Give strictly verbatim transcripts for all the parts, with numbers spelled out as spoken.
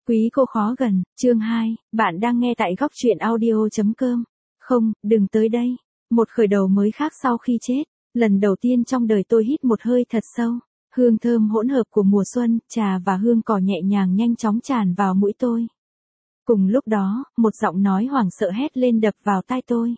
Quý cô khó gần, chương hai, bạn đang nghe tại góc truyện audio chấm com. Không, đừng tới đây. Một khởi đầu mới khác sau khi chết. Lần đầu tiên trong đời tôi hít một hơi thật sâu. Hương thơm hỗn hợp của mùa xuân, trà và hương cỏ nhẹ nhàng nhanh chóng tràn vào mũi tôi. Cùng lúc đó, một giọng nói hoảng sợ hét lên đập vào tai tôi.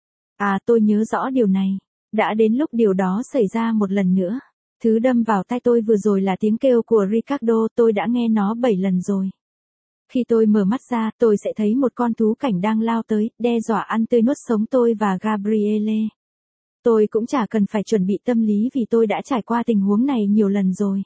À, tôi nhớ rõ điều này. Đã đến lúc điều đó xảy ra một lần nữa. Thứ đâm vào tai tôi vừa rồi là tiếng kêu của Ricardo, tôi đã nghe nó bảy lần rồi. Khi tôi mở mắt ra, tôi sẽ thấy một con thú cảnh đang lao tới, đe dọa ăn tươi nuốt sống tôi và Gabriele. Tôi cũng chả cần phải chuẩn bị tâm lý vì tôi đã trải qua tình huống này nhiều lần rồi.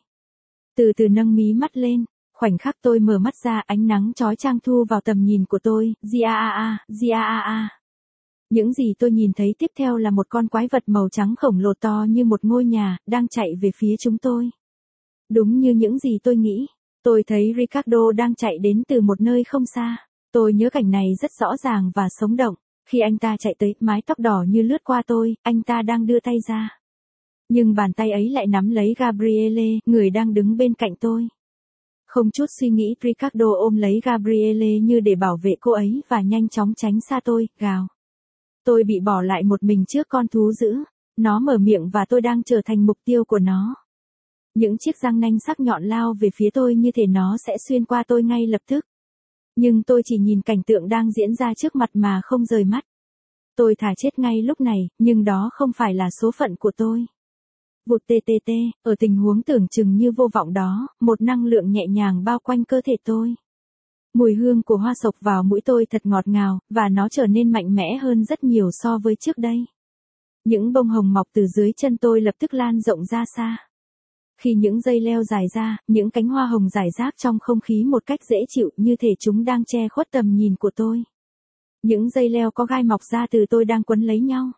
Từ từ nâng mí mắt lên, khoảnh khắc tôi mở mắt ra, ánh nắng chói chang thu vào tầm nhìn của tôi, Giaa, Giaa. Những gì tôi nhìn thấy tiếp theo là một con quái vật màu trắng khổng lồ to như một ngôi nhà, đang chạy về phía chúng tôi. Đúng như những gì tôi nghĩ. Tôi thấy Ricardo đang chạy đến từ một nơi không xa. Tôi nhớ cảnh này rất rõ ràng và sống động. Khi anh ta chạy tới, mái tóc đỏ như lướt qua tôi, anh ta đang đưa tay ra. Nhưng bàn tay ấy lại nắm lấy Gabriele, người đang đứng bên cạnh tôi. Không chút suy nghĩ, Ricardo ôm lấy Gabriele như để bảo vệ cô ấy và nhanh chóng tránh xa tôi, gào. Tôi bị bỏ lại một mình trước con thú dữ. Nó mở miệng và tôi đang trở thành mục tiêu của nó. Những chiếc răng nanh sắc nhọn lao về phía tôi như thể nó sẽ xuyên qua tôi ngay lập tức. Nhưng tôi chỉ nhìn cảnh tượng đang diễn ra trước mặt mà không rời mắt. Tôi thà chết ngay lúc này, nhưng đó không phải là số phận của tôi. Vụt tê tê tê, ở tình huống tưởng chừng như vô vọng đó, một năng lượng nhẹ nhàng bao quanh cơ thể tôi. Mùi hương của hoa sộc vào mũi tôi thật ngọt ngào, và nó trở nên mạnh mẽ hơn rất nhiều so với trước đây. Những bông hồng mọc từ dưới chân tôi lập tức lan rộng ra xa. Khi những dây leo dài ra, những cánh hoa hồng rải rác trong không khí một cách dễ chịu như thể chúng đang che khuất tầm nhìn của tôi. Những dây leo có gai mọc ra từ tôi đang quấn lấy nhau.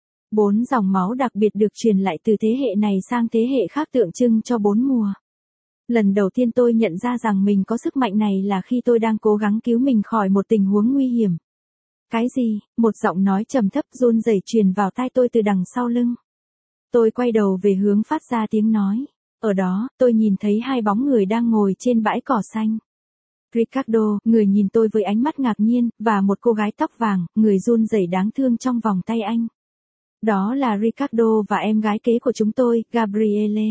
Bốn dòng máu đặc biệt được truyền lại từ thế hệ này sang thế hệ khác tượng trưng cho bốn mùa. Lần đầu tiên tôi nhận ra rằng mình có sức mạnh này là khi tôi đang cố gắng cứu mình khỏi một tình huống nguy hiểm. Cái gì? Một giọng nói trầm thấp run rẩy truyền vào tai tôi từ đằng sau lưng. Tôi quay đầu về hướng phát ra tiếng nói. Ở đó, tôi nhìn thấy hai bóng người đang ngồi trên bãi cỏ xanh. Ricardo, người nhìn tôi với ánh mắt ngạc nhiên, và một cô gái tóc vàng, người run rẩy đáng thương trong vòng tay anh. Đó là Ricardo và em gái kế của chúng tôi, Gabriele.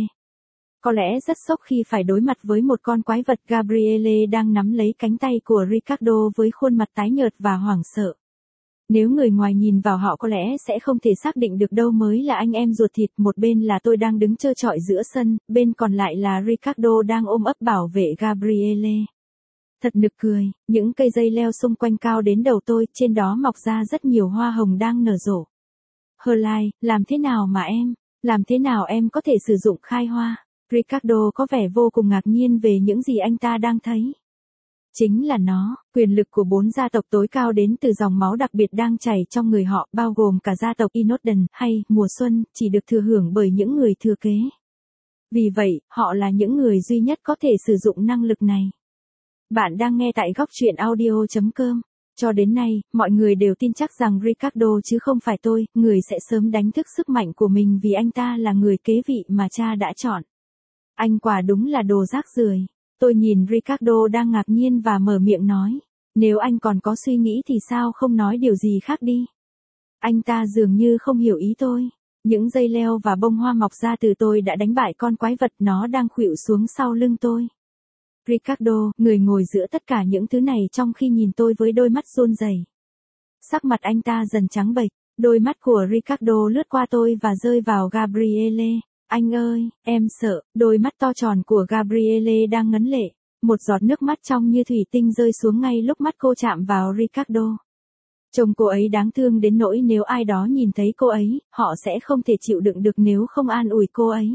Có lẽ rất sốc khi phải đối mặt với một con quái vật. Gabriele đang nắm lấy cánh tay của Ricardo với khuôn mặt tái nhợt và hoảng sợ. Nếu người ngoài nhìn vào họ có lẽ sẽ không thể xác định được đâu mới là anh em ruột thịt. Một bên là tôi đang đứng trơ trọi giữa sân, bên còn lại là Ricardo đang ôm ấp bảo vệ Gabriele. Thật nực cười, những cây dây leo xung quanh cao đến đầu tôi, trên đó mọc ra rất nhiều hoa hồng đang nở rộ. Herline, làm thế nào mà em, làm thế nào em có thể sử dụng khai hoa? Ricardo có vẻ vô cùng ngạc nhiên về những gì anh ta đang thấy. Chính là nó, quyền lực của bốn gia tộc tối cao đến từ dòng máu đặc biệt đang chảy trong người họ, bao gồm cả gia tộc Inodden, hay, mùa xuân, chỉ được thừa hưởng bởi những người thừa kế. Vì vậy, họ là những người duy nhất có thể sử dụng năng lực này. Bạn đang nghe tại góc truyện audio chấm com. Cho đến nay, mọi người đều tin chắc rằng Ricardo chứ không phải tôi, người sẽ sớm đánh thức sức mạnh của mình vì anh ta là người kế vị mà cha đã chọn. Anh quả đúng là đồ rác rưởi. Tôi nhìn Ricardo đang ngạc nhiên và mở miệng nói. Nếu anh còn có suy nghĩ thì sao không nói điều gì khác đi. Anh ta dường như không hiểu ý tôi. Những dây leo và bông hoa mọc ra từ tôi đã đánh bại con quái vật, nó đang khuỵu xuống sau lưng tôi. Ricardo, người ngồi giữa tất cả những thứ này trong khi nhìn tôi với đôi mắt run rẩy. Sắc mặt anh ta dần trắng bệch, đôi mắt của Ricardo lướt qua tôi và rơi vào Gabriele. Anh ơi, em sợ, đôi mắt to tròn của Gabriele đang ngấn lệ. Một giọt nước mắt trong như thủy tinh rơi xuống ngay lúc mắt cô chạm vào Ricardo. Trông cô ấy đáng thương đến nỗi nếu ai đó nhìn thấy cô ấy, họ sẽ không thể chịu đựng được nếu không an ủi cô ấy.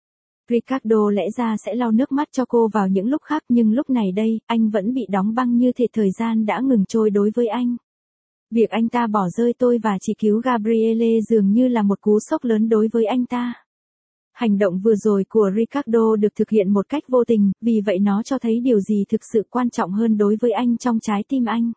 Ricardo lẽ ra sẽ lau nước mắt cho cô vào những lúc khác, nhưng lúc này đây, anh vẫn bị đóng băng như thể thời gian đã ngừng trôi đối với anh. Việc anh ta bỏ rơi tôi và chỉ cứu Gabriele dường như là một cú sốc lớn đối với anh ta. Hành động vừa rồi của Ricardo được thực hiện một cách vô tình, vì vậy nó cho thấy điều gì thực sự quan trọng hơn đối với anh trong trái tim anh.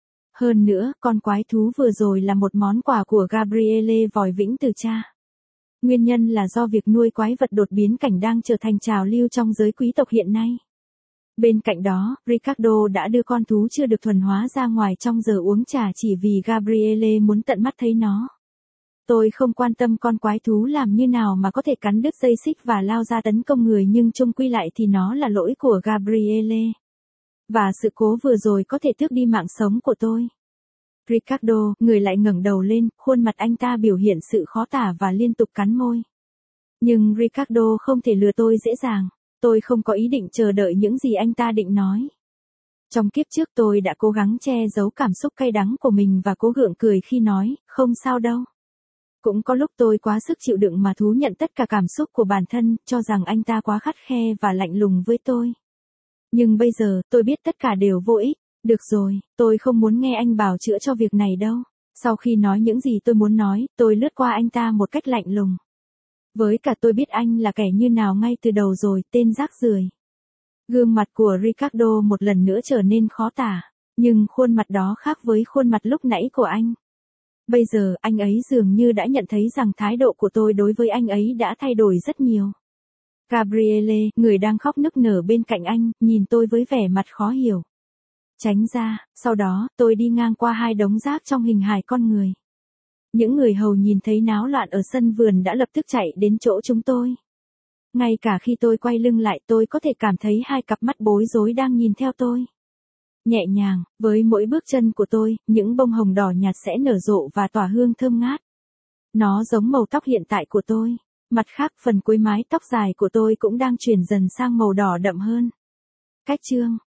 Hơn nữa, con quái thú vừa rồi là một món quà của Gabriele vòi vĩnh từ cha. Nguyên nhân là do việc nuôi quái vật đột biến cảnh đang trở thành trào lưu trong giới quý tộc hiện nay. Bên cạnh đó, Ricardo đã đưa con thú chưa được thuần hóa ra ngoài trong giờ uống trà chỉ vì Gabrielle muốn tận mắt thấy nó. Tôi không quan tâm con quái thú làm như nào mà có thể cắn đứt dây xích và lao ra tấn công người, nhưng chung quy lại thì nó là lỗi của Gabrielle. Và sự cố vừa rồi có thể tước đi mạng sống của tôi. Ricardo, người lại ngẩng đầu lên, khuôn mặt anh ta biểu hiện sự khó tả và liên tục cắn môi. Nhưng Ricardo không thể lừa tôi dễ dàng. Tôi không có ý định chờ đợi những gì anh ta định nói. Trong kiếp trước tôi đã cố gắng che giấu cảm xúc cay đắng của mình và cố gượng cười khi nói, không sao đâu. Cũng có lúc tôi quá sức chịu đựng mà thú nhận tất cả cảm xúc của bản thân, cho rằng anh ta quá khắt khe và lạnh lùng với tôi. Nhưng bây giờ, tôi biết tất cả đều vô ích. Được rồi, tôi không muốn nghe anh bào chữa cho việc này đâu. Sau khi nói những gì tôi muốn nói, tôi lướt qua anh ta một cách lạnh lùng. Với cả tôi biết anh là kẻ như nào ngay từ đầu rồi, tên rác rưởi. Gương mặt của Ricardo một lần nữa trở nên khó tả, nhưng khuôn mặt đó khác với khuôn mặt lúc nãy của anh. Bây giờ, anh ấy dường như đã nhận thấy rằng thái độ của tôi đối với anh ấy đã thay đổi rất nhiều. Gabrielle, người đang khóc nức nở bên cạnh anh, nhìn tôi với vẻ mặt khó hiểu. Tránh ra, sau đó, tôi đi ngang qua hai đống rác trong hình hài con người. Những người hầu nhìn thấy náo loạn ở sân vườn đã lập tức chạy đến chỗ chúng tôi. Ngay cả khi tôi quay lưng lại, tôi có thể cảm thấy hai cặp mắt bối rối đang nhìn theo tôi. Nhẹ nhàng, với mỗi bước chân của tôi, những bông hồng đỏ nhạt sẽ nở rộ và tỏa hương thơm ngát. Nó giống màu tóc hiện tại của tôi. Mặt khác, phần cuối mái tóc dài của tôi cũng đang chuyển dần sang màu đỏ đậm hơn. Cách chương